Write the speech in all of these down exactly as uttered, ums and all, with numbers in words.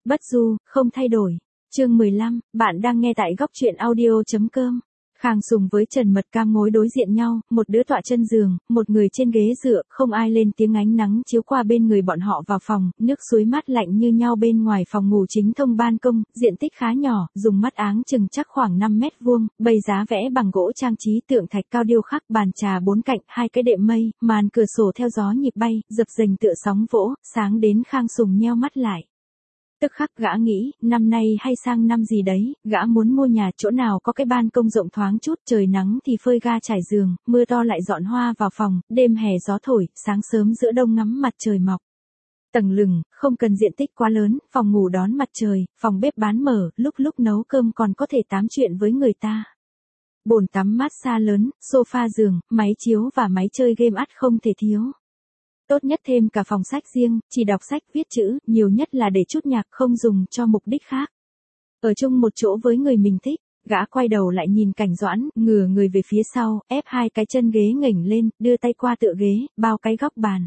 Bất du, không thay đổi. Chương mười lăm, bạn đang nghe tại góc truyện audio.com. Khang Sùng với Trần Mật Cam ngồi đối diện nhau, một đứa tọa chân giường, một người trên ghế dựa, không ai lên tiếng. Ánh nắng chiếu qua bên người bọn họ vào phòng, nước suối mát lạnh như nhau bên ngoài phòng ngủ chính thông ban công, diện tích khá nhỏ, dùng mắt áng chừng chắc khoảng năm mét vuông, bày giá vẽ bằng gỗ trang trí tượng thạch cao điêu khắc, bàn trà bốn cạnh, hai cái đệm mây, màn cửa sổ theo gió nhịp bay, dập dềnh tựa sóng vỗ, sáng đến Khang Sùng nheo mắt lại. Tức khắc gã nghĩ, năm nay hay sang năm gì đấy, gã muốn mua nhà chỗ nào có cái ban công rộng thoáng chút, trời nắng thì phơi ga trải giường, mưa to lại dọn hoa vào phòng, đêm hè gió thổi, sáng sớm giữa đông ngắm mặt trời mọc. Tầng lừng, không cần diện tích quá lớn, phòng ngủ đón mặt trời, phòng bếp bán mở, lúc lúc nấu cơm còn có thể tám chuyện với người ta. Bồn tắm massage lớn, sofa giường, máy chiếu và máy chơi game ắt không thể thiếu. Tốt nhất thêm cả phòng sách riêng, chỉ đọc sách viết chữ, nhiều nhất là để chút nhạc, không dùng cho mục đích khác. Ở chung một chỗ với người mình thích, gã quay đầu lại nhìn Cảnh Doãn, ngửa người về phía sau, ép hai cái chân ghế nghềnh lên, đưa tay qua tựa ghế, bao cái góc bàn.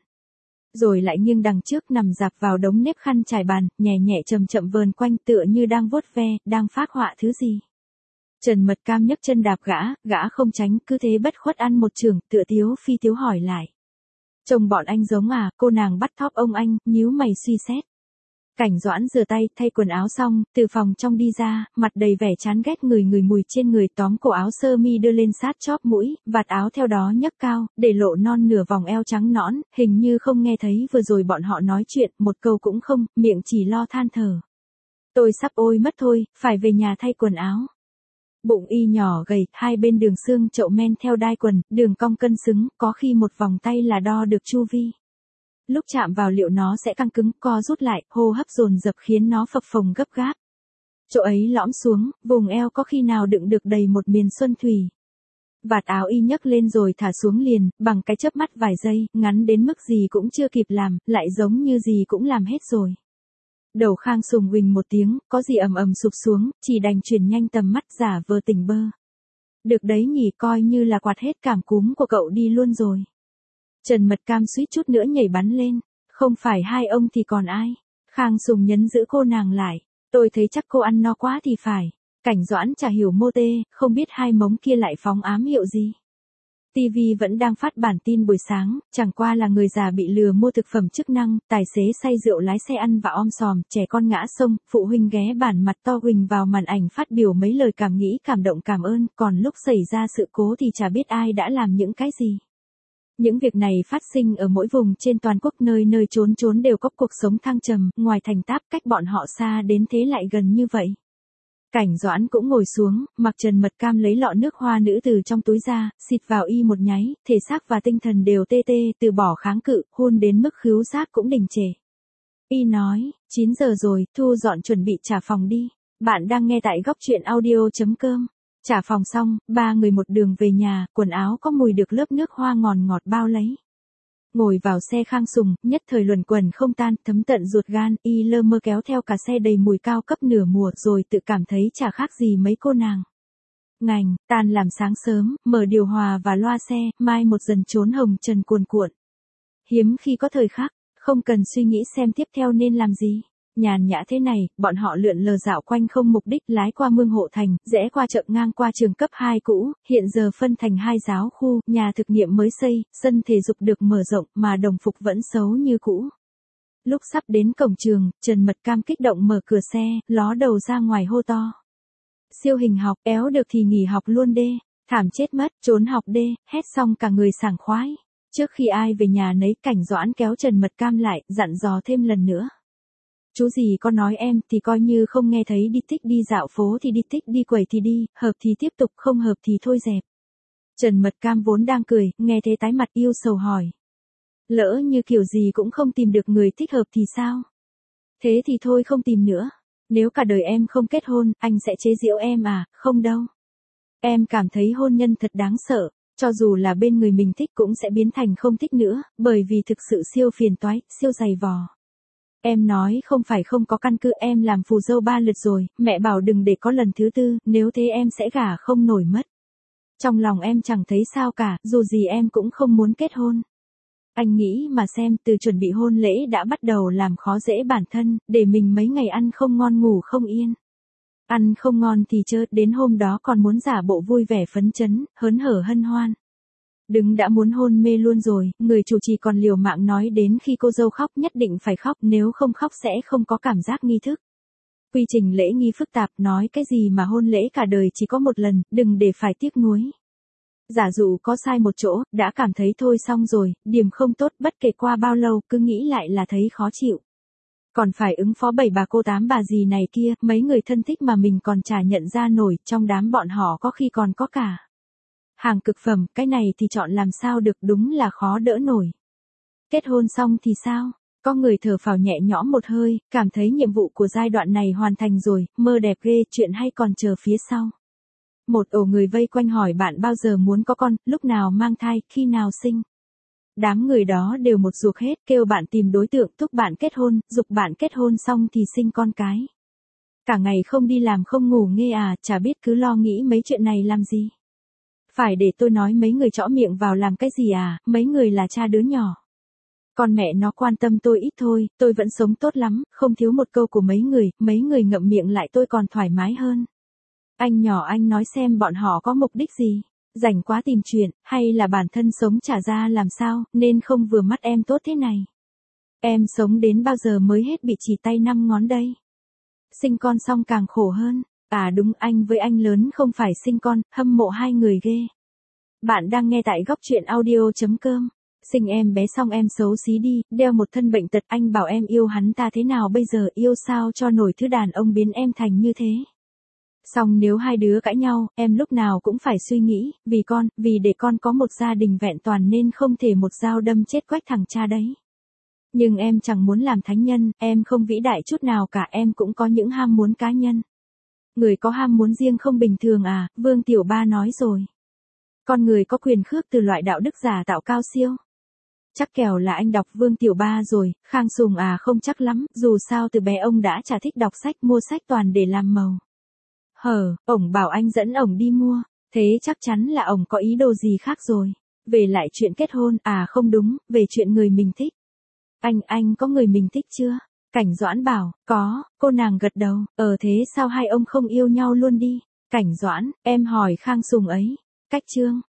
Rồi lại nghiêng đằng trước nằm dạp vào đống nếp khăn trải bàn, nhẹ nhẹ chậm chậm vờn quanh tựa như đang vuốt ve, đang phác họa thứ gì. Trần Mật Cam nhấc chân đạp gã, gã không tránh, cứ thế bất khuất ăn một chưởng, tựa tiếu phi tiếu hỏi lại. Chồng bọn anh giống à, cô nàng bắt thóp ông anh, nhíu mày suy xét. Cảnh Doãn rửa tay, thay quần áo xong, từ phòng trong đi ra, mặt đầy vẻ chán ghét người người mùi trên người, tóm cổ áo sơ mi đưa lên sát chóp mũi, vạt áo theo đó nhấc cao, để lộ non nửa vòng eo trắng nõn, hình như không nghe thấy vừa rồi bọn họ nói chuyện, một câu cũng không, miệng chỉ lo than thở. Tôi sắp ôi mất thôi, phải về nhà thay quần áo. Bụng y nhỏ gầy, hai bên đường xương chậu men theo đai quần, đường cong cân xứng, có khi một vòng tay là đo được chu vi. Lúc chạm vào liệu nó sẽ căng cứng, co rút lại, hô hấp dồn dập khiến nó phập phồng gấp gáp. Chỗ ấy lõm xuống, vùng eo có khi nào đựng được đầy một miền xuân thủy. Vạt áo y nhấc lên rồi thả xuống liền, bằng cái chớp mắt vài giây, ngắn đến mức gì cũng chưa kịp làm, lại giống như gì cũng làm hết rồi. Đầu Khang Sùng huỳnh một tiếng, có gì ầm ầm sụp xuống, chỉ đành chuyển nhanh tầm mắt giả vờ tỉnh bơ. Được đấy nhỉ, coi như là quạt hết cảm cúm của cậu đi luôn rồi. Trần Mật Cam suýt chút nữa nhảy bắn lên, không phải hai ông thì còn ai. Khang Sùng nhấn giữ cô nàng lại, tôi thấy chắc cô ăn no quá thì phải. Cảnh Doãn chả hiểu mô tê, không biết hai mống kia lại phóng ám hiệu gì. ti vi vẫn đang phát bản tin buổi sáng, chẳng qua là người già bị lừa mua thực phẩm chức năng, tài xế say rượu lái xe ăn và om sòm, trẻ con ngã sông, phụ huynh ghé bản mặt to huỳnh vào màn ảnh phát biểu mấy lời cảm nghĩ cảm động cảm ơn, còn lúc xảy ra sự cố thì chả biết ai đã làm những cái gì. Những việc này phát sinh ở mỗi vùng trên toàn quốc, nơi nơi chốn chốn đều có cuộc sống thăng trầm, ngoài thành Táp cách bọn họ xa đến thế lại gần như vậy. Cảnh Doãn cũng ngồi xuống, mặc Trần Mật Cam lấy lọ nước hoa nữ từ trong túi ra, xịt vào y một nháy, thể xác và tinh thần đều tê tê, từ bỏ kháng cự, hôn đến mức khứu giác cũng đình trệ. Y nói, chín giờ rồi, thu dọn chuẩn bị trả phòng đi. Bạn đang nghe tại góc truyện audio.com. Trả phòng xong, ba người một đường về nhà, quần áo có mùi được lớp nước hoa ngọt ngọt bao lấy. Ngồi vào xe Khang Sùng, nhất thời luẩn quẩn không tan, thấm tận ruột gan, y lơ mơ kéo theo cả xe đầy mùi cao cấp nửa mùa rồi tự cảm thấy chả khác gì mấy cô nàng. Ngành, tan làm sáng sớm, mở điều hòa và loa xe, mai một dần trốn hồng trần cuồn cuộn. Hiếm khi có thời khắc, không cần suy nghĩ xem tiếp theo nên làm gì. Nhàn nhã thế này, bọn họ lượn lờ dạo quanh không mục đích, lái qua Mương Hộ Thành, rẽ qua chợ ngang qua trường cấp hai cũ, hiện giờ phân thành hai giáo khu, nhà thực nghiệm mới xây, sân thể dục được mở rộng mà đồng phục vẫn xấu như cũ. Lúc sắp đến cổng trường, Trần Mật Cam kích động mở cửa xe, ló đầu ra ngoài hô to. Siêu hình học, éo được thì nghỉ học luôn đê, thảm chết mất, trốn học đê, hét xong cả người sảng khoái. Trước khi ai về nhà nấy, Cảnh Doãn kéo Trần Mật Cam lại, dặn dò thêm lần nữa. Chú gì có nói em thì coi như không nghe thấy, đi thích đi dạo phố thì đi, thích đi quẩy thì đi, hợp thì tiếp tục, không hợp thì thôi dẹp. Trần Mật Cam vốn đang cười, nghe thế tái mặt yêu sầu hỏi. Lỡ như kiểu gì cũng không tìm được người thích hợp thì sao? Thế thì thôi không tìm nữa. Nếu cả đời em không kết hôn, anh sẽ chế giễu em à? Không đâu. Em cảm thấy hôn nhân thật đáng sợ, cho dù là bên người mình thích cũng sẽ biến thành không thích nữa, bởi vì thực sự siêu phiền toái, siêu dày vò. Em nói không phải không có căn cứ, em làm phù dâu ba lượt rồi, mẹ bảo đừng để có lần thứ tư, nếu thế em sẽ gả không nổi mất. Trong lòng em chẳng thấy sao cả, dù gì em cũng không muốn kết hôn. Anh nghĩ mà xem, từ chuẩn bị hôn lễ đã bắt đầu làm khó dễ bản thân, để mình mấy ngày ăn không ngon ngủ không yên. Ăn không ngon thì chớ, đến hôm đó còn muốn giả bộ vui vẻ phấn chấn, hớn hở hân hoan. Đứng đã muốn hôn mê luôn rồi, người chủ trì còn liều mạng nói đến khi cô dâu khóc nhất định phải khóc, nếu không khóc sẽ không có cảm giác nghi thức. Quy trình lễ nghi phức tạp, nói cái gì mà hôn lễ cả đời chỉ có một lần, đừng để phải tiếc nuối. Giả dụ có sai một chỗ, đã cảm thấy thôi xong rồi, điểm không tốt, bất kể qua bao lâu, cứ nghĩ lại là thấy khó chịu. Còn phải ứng phó bảy bà cô tám bà gì này kia, mấy người thân thích mà mình còn chả nhận ra nổi, trong đám bọn họ có khi còn có cả hàng cực phẩm, cái này thì chọn làm sao được, đúng là khó đỡ nổi. Kết hôn xong thì sao? Có người thở phào nhẹ nhõm một hơi, cảm thấy nhiệm vụ của giai đoạn này hoàn thành rồi, mơ đẹp ghê, chuyện hay còn chờ phía sau. Một ổ người vây quanh hỏi bạn bao giờ muốn có con, lúc nào mang thai, khi nào sinh. Đám người đó đều một ruột hết, kêu bạn tìm đối tượng, thúc bạn kết hôn, giục bạn kết hôn xong thì sinh con cái. Cả ngày không đi làm không ngủ nghe à, chả biết cứ lo nghĩ mấy chuyện này làm gì. Phải để tôi nói mấy người chõ miệng vào làm cái gì à, mấy người là cha đứa nhỏ. Con mẹ nó quan tâm tôi ít thôi, tôi vẫn sống tốt lắm, không thiếu một câu của mấy người, mấy người ngậm miệng lại tôi còn thoải mái hơn. Anh nhỏ anh nói xem bọn họ có mục đích gì, rảnh quá tìm chuyện, hay là bản thân sống trả ra làm sao, nên không vừa mắt em tốt thế này. Em sống đến bao giờ mới hết bị chỉ tay năm ngón đây. Sinh con xong càng khổ hơn, à đúng anh với anh lớn không phải sinh con, hâm mộ hai người ghê. Bạn đang nghe tại góc truyện audio.com. Sinh em bé xong em xấu xí đi, đeo một thân bệnh tật, anh bảo em yêu hắn ta thế nào bây giờ, yêu sao cho nổi thứ đàn ông biến em thành như thế. Xong nếu hai đứa cãi nhau, em lúc nào cũng phải suy nghĩ, vì con, vì để con có một gia đình vẹn toàn nên không thể một dao đâm chết quách thằng cha đấy. Nhưng em chẳng muốn làm thánh nhân, em không vĩ đại chút nào cả, em cũng có những ham muốn cá nhân. Người có ham muốn riêng không bình thường à, Vương Tiểu Ba nói rồi. Con người có quyền khước từ loại đạo đức giả tạo cao siêu. Chắc kẻo là anh đọc Vương Tiểu Ba rồi, Khang Sùng à không chắc lắm, dù sao từ bé ông đã chả thích đọc sách, mua sách toàn để làm màu. Hờ, ổng bảo anh dẫn ổng đi mua, thế chắc chắn là ổng có ý đồ gì khác rồi. Về lại chuyện kết hôn, à không đúng, về chuyện người mình thích. Anh, anh có người mình thích chưa? Cảnh Doãn bảo, có, cô nàng gật đầu, ờ thế sao hai ông không yêu nhau luôn đi? Cảnh Doãn, em hỏi Khang Sùng ấy. Cách chương